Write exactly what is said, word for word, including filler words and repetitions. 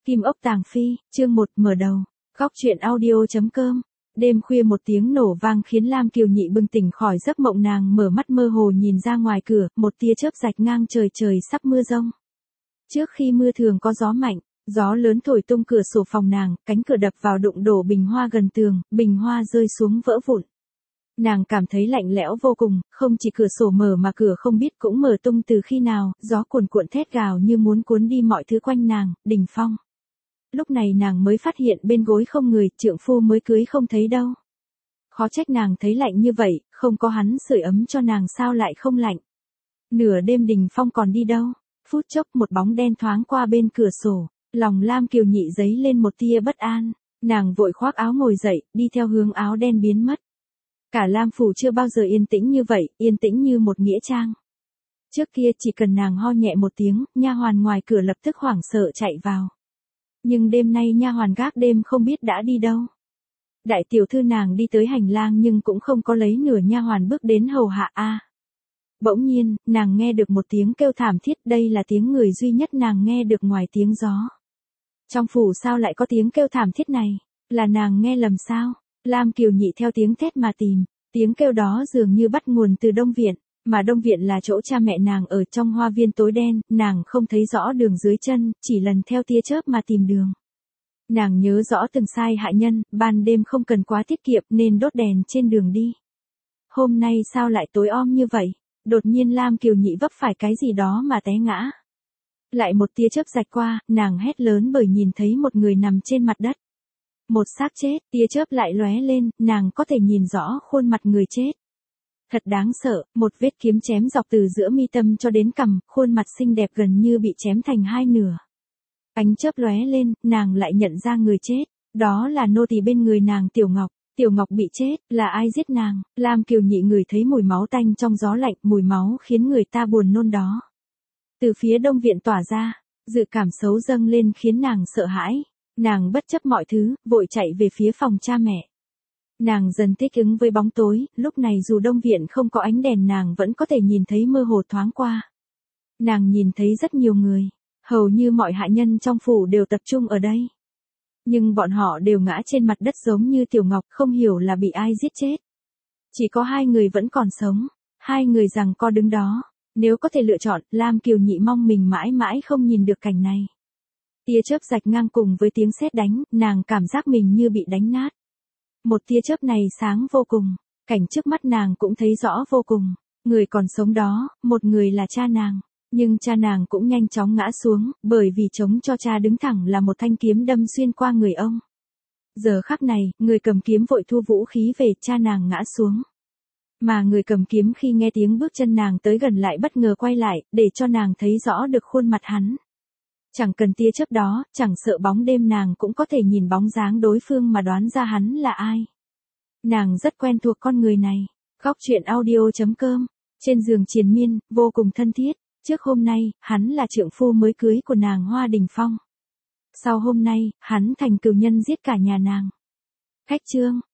Kim ốc tàng phi, chương một mở đầu. Góc truyện audio.com. Đêm khuya một tiếng nổ vang khiến Lam Kiều Nhị bừng tỉnh khỏi giấc mộng, nàng mở mắt mơ hồ nhìn ra ngoài cửa, một tia chớp rạch ngang trời, trời sắp mưa giông. Trước khi mưa thường có gió mạnh, gió lớn thổi tung cửa sổ phòng nàng, cánh cửa đập vào đụng đổ bình hoa gần tường, bình hoa rơi xuống vỡ vụn. Nàng cảm thấy lạnh lẽo vô cùng, không chỉ cửa sổ mở mà cửa không biết cũng mở tung từ khi nào, gió cuồn cuộn thét gào như muốn cuốn đi mọi thứ quanh nàng. Đình Phong. Lúc này nàng mới phát hiện bên gối không người, trượng phu mới cưới không thấy đâu. Khó trách nàng thấy lạnh như vậy, không có hắn sưởi ấm cho nàng sao lại không lạnh. Nửa đêm Đình Phong còn đi đâu? Phút chốc một bóng đen thoáng qua bên cửa sổ, lòng Lam Kiều Nhị dấy lên một tia bất an, nàng vội khoác áo ngồi dậy, đi theo hướng áo đen biến mất. Cả Lam phủ chưa bao giờ yên tĩnh như vậy, yên tĩnh như một nghĩa trang. Trước kia chỉ cần nàng ho nhẹ một tiếng, nha hoàn ngoài cửa lập tức hoảng sợ chạy vào. Nhưng đêm nay nha hoàn gác đêm không biết đã đi đâu. Đại tiểu thư nàng đi tới hành lang nhưng cũng không có lấy nửa nha hoàn bước đến hầu hạ a. À. Bỗng nhiên, nàng nghe được một tiếng kêu thảm thiết, đây là tiếng người duy nhất nàng nghe được ngoài tiếng gió. Trong phủ sao lại có tiếng kêu thảm thiết này? Là nàng nghe lầm sao? Lam Kiều Nhị theo tiếng thét mà tìm, tiếng kêu đó dường như bắt nguồn từ Đông Viện, mà Đông Viện là chỗ cha mẹ nàng ở. Trong hoa viên tối đen, nàng không thấy rõ đường dưới chân, chỉ lần theo tia chớp mà tìm đường. Nàng nhớ rõ từng sai hạ nhân, ban đêm không cần quá tiết kiệm nên đốt đèn trên đường đi. Hôm nay sao lại tối om như vậy? Đột nhiên Lam Kiều Nhị vấp phải cái gì đó mà té ngã. Lại một tia chớp rạch qua, nàng hét lớn bởi nhìn thấy một người nằm trên mặt đất. Một xác chết, tia chớp lại lóe lên, nàng có thể nhìn rõ khuôn mặt người chết. Thật đáng sợ, một vết kiếm chém dọc từ giữa mi tâm cho đến cằm, khuôn mặt xinh đẹp gần như bị chém thành hai nửa. Ánh chớp lóe lên, nàng lại nhận ra người chết, đó là nô tỳ bên người nàng Tiểu Ngọc. Tiểu Ngọc bị chết, là ai giết nàng? Lam Kiều Nhị ngửi thấy mùi máu tanh trong gió lạnh, mùi máu khiến người ta buồn nôn đó. Từ phía Đông Viện tỏa ra, dự cảm xấu dâng lên khiến nàng sợ hãi. Nàng bất chấp mọi thứ, vội chạy về phía phòng cha mẹ. Nàng dần thích ứng với bóng tối, lúc này dù Đông Viện không có ánh đèn nàng vẫn có thể nhìn thấy mơ hồ thoáng qua. Nàng nhìn thấy rất nhiều người, hầu như mọi hạ nhân trong phủ đều tập trung ở đây. Nhưng bọn họ đều ngã trên mặt đất giống như Tiểu Ngọc, không hiểu là bị ai giết chết. Chỉ có hai người vẫn còn sống, hai người giằng co đứng đó. Nếu có thể lựa chọn, Lam Kiều Nhị mong mình mãi mãi không nhìn được cảnh này. Tia chớp rạch ngang cùng với tiếng sét đánh, nàng cảm giác mình như bị đánh nát. Một tia chớp này sáng vô cùng, cảnh trước mắt nàng cũng thấy rõ vô cùng. Người còn sống đó, một người là cha nàng. Nhưng cha nàng cũng nhanh chóng ngã xuống, bởi vì chống cho cha đứng thẳng là một thanh kiếm đâm xuyên qua người ông. Giờ khắc này, người cầm kiếm vội thu vũ khí về, cha nàng ngã xuống. Mà người cầm kiếm khi nghe tiếng bước chân nàng tới gần lại bất ngờ quay lại, để cho nàng thấy rõ được khuôn mặt hắn. Chẳng cần tia chớp đó, chẳng sợ bóng đêm nàng cũng có thể nhìn bóng dáng đối phương mà đoán ra hắn là ai. Nàng rất quen thuộc con người này. Góc truyện audio.com. Trên giường triền miên, vô cùng thân thiết. Trước hôm nay, hắn là trượng phu mới cưới của nàng Hoa Đình Phong. Sau hôm nay, hắn thành cừu nhân giết cả nhà nàng. Khách chương.